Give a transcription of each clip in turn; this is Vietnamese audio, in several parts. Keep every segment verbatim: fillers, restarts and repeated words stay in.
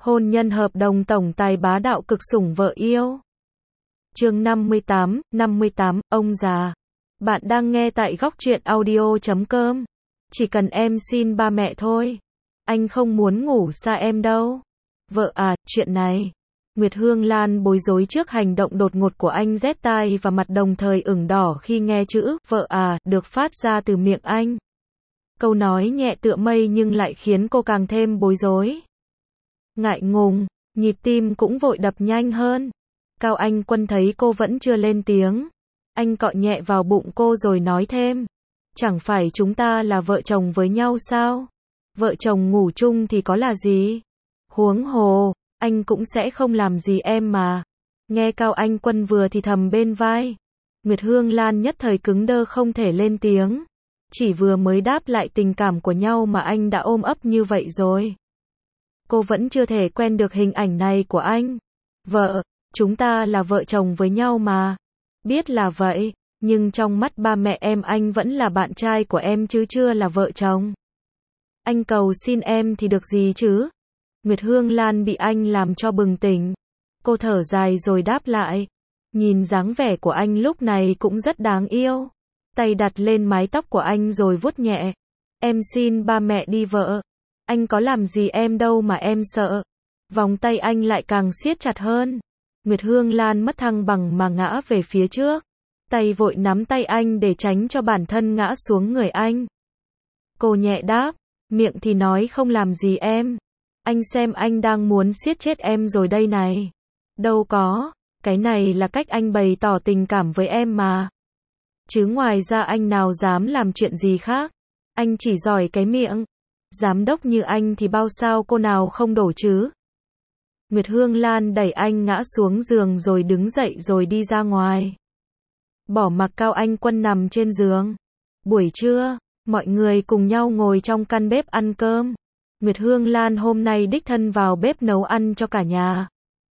Hôn nhân hợp đồng tổng tài bá đạo cực sủng vợ yêu. Chương năm mươi tám, năm mươi tám, ông già. Bạn đang nghe tại góc truyện audio chấm com. Chỉ cần em xin ba mẹ thôi. Anh không muốn ngủ xa em đâu. Vợ à, chuyện này. Nguyệt Hương Lan bối rối trước hành động đột ngột của anh, rét tai và mặt đồng thời ửng đỏ khi nghe chữ vợ à được phát ra từ miệng anh. Câu nói nhẹ tựa mây nhưng lại khiến cô càng thêm bối rối. Ngại ngùng, nhịp tim cũng vội đập nhanh hơn. Cao Anh Quân thấy cô vẫn chưa lên tiếng. Anh cọ nhẹ vào bụng cô rồi nói thêm. Chẳng phải chúng ta là vợ chồng với nhau sao? Vợ chồng ngủ chung thì có là gì? Huống hồ, anh cũng sẽ không làm gì em mà. Nghe Cao Anh Quân vừa thì thầm bên vai. Nguyệt Hương Lan nhất thời cứng đơ không thể lên tiếng. Chỉ vừa mới đáp lại tình cảm của nhau mà anh đã ôm ấp như vậy rồi. Cô vẫn chưa thể quen được hình ảnh này của anh. Vợ, chúng ta là vợ chồng với nhau mà. Biết là vậy, nhưng trong mắt ba mẹ em anh vẫn là bạn trai của em chứ chưa là vợ chồng. Anh cầu xin em thì được gì chứ? Nguyệt Hương Lan bị anh làm cho bừng tỉnh. Cô thở dài rồi đáp lại. Nhìn dáng vẻ của anh lúc này cũng rất đáng yêu. Tay đặt lên mái tóc của anh rồi vuốt nhẹ. Em xin ba mẹ đi vợ. Anh có làm gì em đâu mà em sợ. Vòng tay anh lại càng siết chặt hơn. Nguyệt Hương Lan mất thăng bằng mà ngã về phía trước. Tay vội nắm tay anh để tránh cho bản thân ngã xuống người anh. Cô nhẹ đáp, miệng thì nói không làm gì em. Anh xem anh đang muốn siết chết em rồi đây này. Đâu có, cái này là cách anh bày tỏ tình cảm với em mà. Chứ ngoài ra anh nào dám làm chuyện gì khác. Anh chỉ giỏi cái miệng. Giám đốc như anh thì bao sao cô nào không đổ chứ. Nguyệt Hương Lan đẩy anh ngã xuống giường rồi đứng dậy rồi đi ra ngoài. Bỏ mặc Cao Anh Quân nằm trên giường. Buổi trưa, mọi người cùng nhau ngồi trong căn bếp ăn cơm. Nguyệt Hương Lan hôm nay đích thân vào bếp nấu ăn cho cả nhà.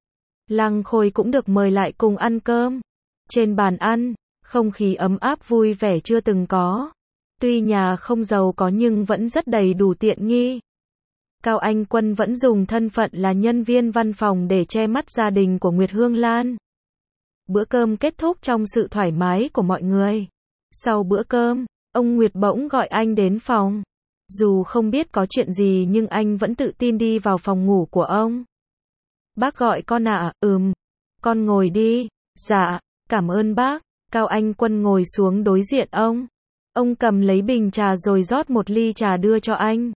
Lăng Khôi cũng được mời lại cùng ăn cơm. Trên bàn ăn, không khí ấm áp vui vẻ chưa từng có. Tuy nhà không giàu có nhưng vẫn rất đầy đủ tiện nghi. Cao Anh Quân vẫn dùng thân phận là nhân viên văn phòng để che mắt gia đình của Nguyệt Hương Lan. Bữa cơm kết thúc trong sự thoải mái của mọi người. Sau bữa cơm, ông Nguyệt bỗng gọi anh đến phòng. Dù không biết có chuyện gì nhưng anh vẫn tự tin đi vào phòng ngủ của ông. Bác gọi con ạ, à, ừm. Con ngồi đi. Dạ, cảm ơn bác. Cao Anh Quân ngồi xuống đối diện ông. Ông cầm lấy bình trà rồi rót một ly trà đưa cho anh.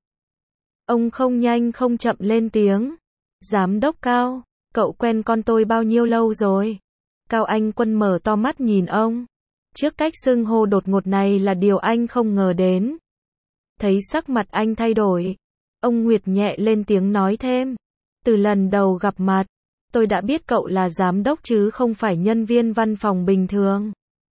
Ông không nhanh không chậm lên tiếng. Giám đốc Cao, cậu quen con tôi bao nhiêu lâu rồi? Cao Anh Quân mở to mắt nhìn ông. Trước cách xưng hô đột ngột này là điều anh không ngờ đến. Thấy sắc mặt anh thay đổi. Ông Nguyệt nhẹ lên tiếng nói thêm. Từ lần đầu gặp mặt, tôi đã biết cậu là giám đốc chứ không phải nhân viên văn phòng bình thường.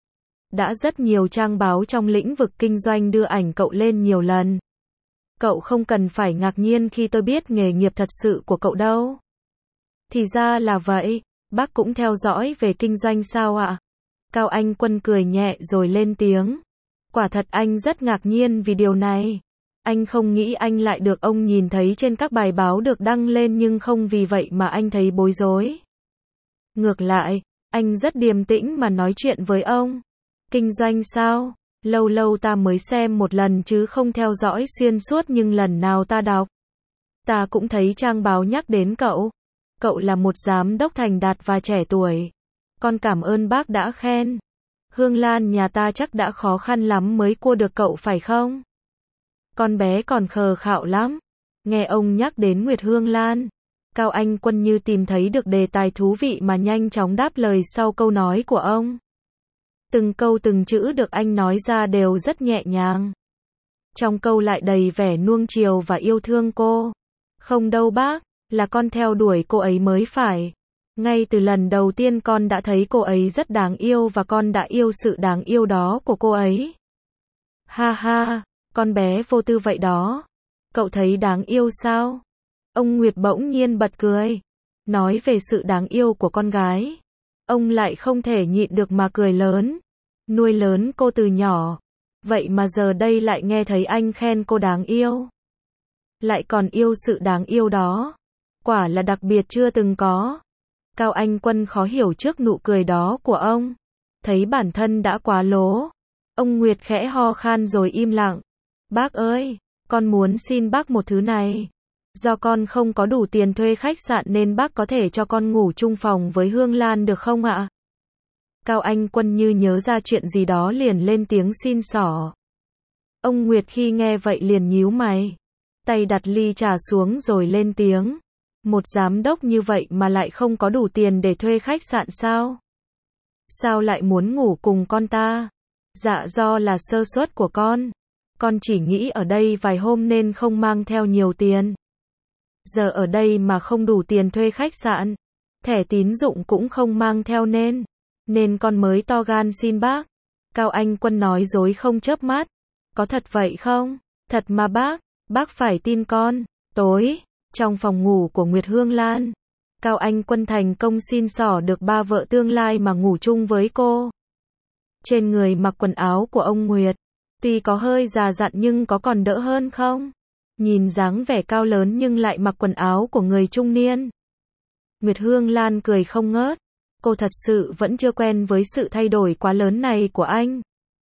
Đã rất nhiều trang báo trong lĩnh vực kinh doanh đưa ảnh cậu lên nhiều lần. Cậu không cần phải ngạc nhiên khi tôi biết nghề nghiệp thật sự của cậu đâu. Thì ra là vậy, bác cũng theo dõi về kinh doanh sao ạ? Cao Anh Quân cười nhẹ rồi lên tiếng. Quả thật anh rất ngạc nhiên vì điều này. Anh không nghĩ anh lại được ông nhìn thấy trên các bài báo được đăng lên nhưng không vì vậy mà anh thấy bối rối. Ngược lại, anh rất điềm tĩnh mà nói chuyện với ông. Kinh doanh sao? Lâu lâu ta mới xem một lần chứ không theo dõi xuyên suốt nhưng lần nào ta đọc. Ta cũng thấy trang báo nhắc đến cậu. Cậu là một giám đốc thành đạt và trẻ tuổi. Con cảm ơn bác đã khen. Hương Lan nhà ta chắc đã khó khăn lắm mới cua được cậu phải không? Con bé còn khờ khạo lắm. Nghe ông nhắc đến Nguyệt Hương Lan. Cao Anh Quân như tìm thấy được đề tài thú vị mà nhanh chóng đáp lời sau câu nói của ông. Từng câu từng chữ được anh nói ra đều rất nhẹ nhàng. Trong câu lại đầy vẻ nuông chiều và yêu thương cô. Không đâu bác, là con theo đuổi cô ấy mới phải. Ngay từ lần đầu tiên con đã thấy cô ấy rất đáng yêu và con đã yêu sự đáng yêu đó của cô ấy. Ha ha, con bé vô tư vậy đó. Cậu thấy đáng yêu sao? Ông Nguyệt bỗng nhiên bật cười. Nói về sự đáng yêu của con gái. Ông lại không thể nhịn được mà cười lớn. Nuôi lớn cô từ nhỏ. Vậy mà giờ đây lại nghe thấy anh khen cô đáng yêu. Lại còn yêu sự đáng yêu đó. Quả là đặc biệt chưa từng có. Cao Anh Quân khó hiểu trước nụ cười đó của ông. Thấy bản thân đã quá lố. Ông Nguyệt khẽ ho khan rồi im lặng. Bác ơi, con muốn xin bác một thứ này. Do con không có đủ tiền thuê khách sạn nên bác có thể cho con ngủ chung phòng với Hương Lan được không ạ? Cao Anh Quân như nhớ ra chuyện gì đó liền lên tiếng xin xỏ. Ông Nguyệt khi nghe vậy liền nhíu mày. Tay đặt ly trà xuống rồi lên tiếng. Một giám đốc như vậy mà lại không có đủ tiền để thuê khách sạn sao? Sao lại muốn ngủ cùng con ta? Dạ do là sơ suất của con. Con chỉ nghĩ ở đây vài hôm nên không mang theo nhiều tiền. Giờ ở đây mà không đủ tiền thuê khách sạn. Thẻ tín dụng cũng không mang theo nên. Nên con mới to gan xin bác. Cao Anh Quân nói dối không chớp mắt. Có thật vậy không? Thật mà bác. Bác phải tin con. Tối, trong phòng ngủ của Nguyệt Hương Lan, Cao Anh Quân thành công xin xỏ được ba vợ tương lai mà ngủ chung với cô. Trên người mặc quần áo của ông Nguyệt. Tuy có hơi già dặn nhưng có còn đỡ hơn không? Nhìn dáng vẻ cao lớn nhưng lại mặc quần áo của người trung niên. Nguyệt Hương Lan cười không ngớt. Cô thật sự vẫn chưa quen với sự thay đổi quá lớn này của anh.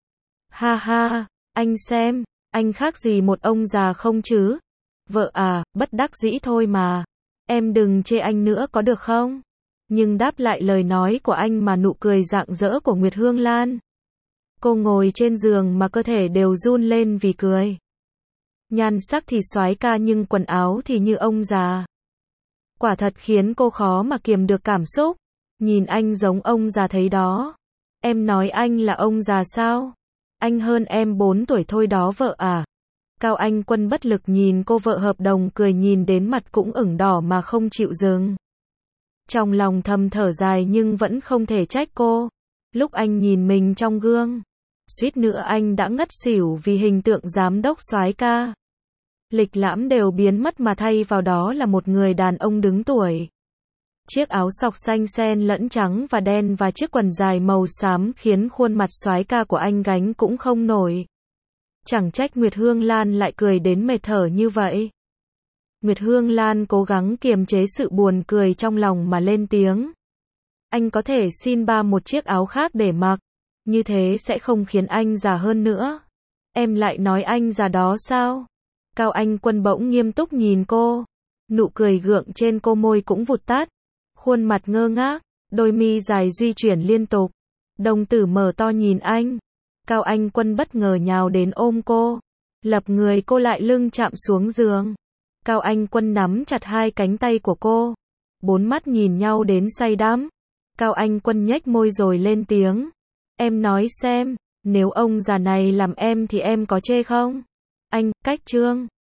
Ha ha, anh xem, anh khác gì một ông già không chứ? Vợ à, bất đắc dĩ thôi mà. Em đừng chê anh nữa có được không? Nhưng đáp lại lời nói của anh mà nụ cười rạng rỡ của Nguyệt Hương Lan. Cô ngồi trên giường mà cơ thể đều run lên vì cười. Nhan sắc thì soái ca nhưng quần áo thì như ông già. Quả thật khiến cô khó mà kiềm được cảm xúc. Nhìn anh giống ông già thấy đó. Em nói anh là ông già sao? Anh hơn em bốn tuổi thôi đó vợ à. Cao Anh Quân bất lực nhìn cô vợ hợp đồng cười nhìn đến mặt cũng ửng đỏ mà không chịu dừng. Trong lòng thầm thở dài nhưng vẫn không thể trách cô. Lúc anh nhìn mình trong gương, suýt nữa anh đã ngất xỉu vì hình tượng giám đốc soái ca. Lịch lãm đều biến mất mà thay vào đó là một người đàn ông đứng tuổi. Chiếc áo sọc xanh xen lẫn trắng và đen và chiếc quần dài màu xám khiến khuôn mặt soái ca của anh gánh cũng không nổi. Chẳng trách Nguyệt Hương Lan lại cười đến mệt thở như vậy. Nguyệt Hương Lan cố gắng kiềm chế sự buồn cười trong lòng mà lên tiếng. Anh có thể xin ba một chiếc áo khác để mặc. Như thế sẽ không khiến anh già hơn nữa. Em lại nói anh già đó sao? Cao Anh Quân bỗng nghiêm túc nhìn cô. Nụ cười gượng trên cô môi cũng vụt tắt. Khuôn mặt ngơ ngác, đôi mi dài di chuyển liên tục. Đồng tử mở to nhìn anh. Cao Anh Quân bất ngờ nhào đến ôm cô. Lập người cô lại lưng chạm xuống giường. Cao Anh Quân nắm chặt hai cánh tay của cô. Bốn mắt nhìn nhau đến say đắm. Cao Anh Quân nhếch môi rồi lên tiếng. Em nói xem, nếu ông già này làm em thì em có chê không? Anh, cách trương.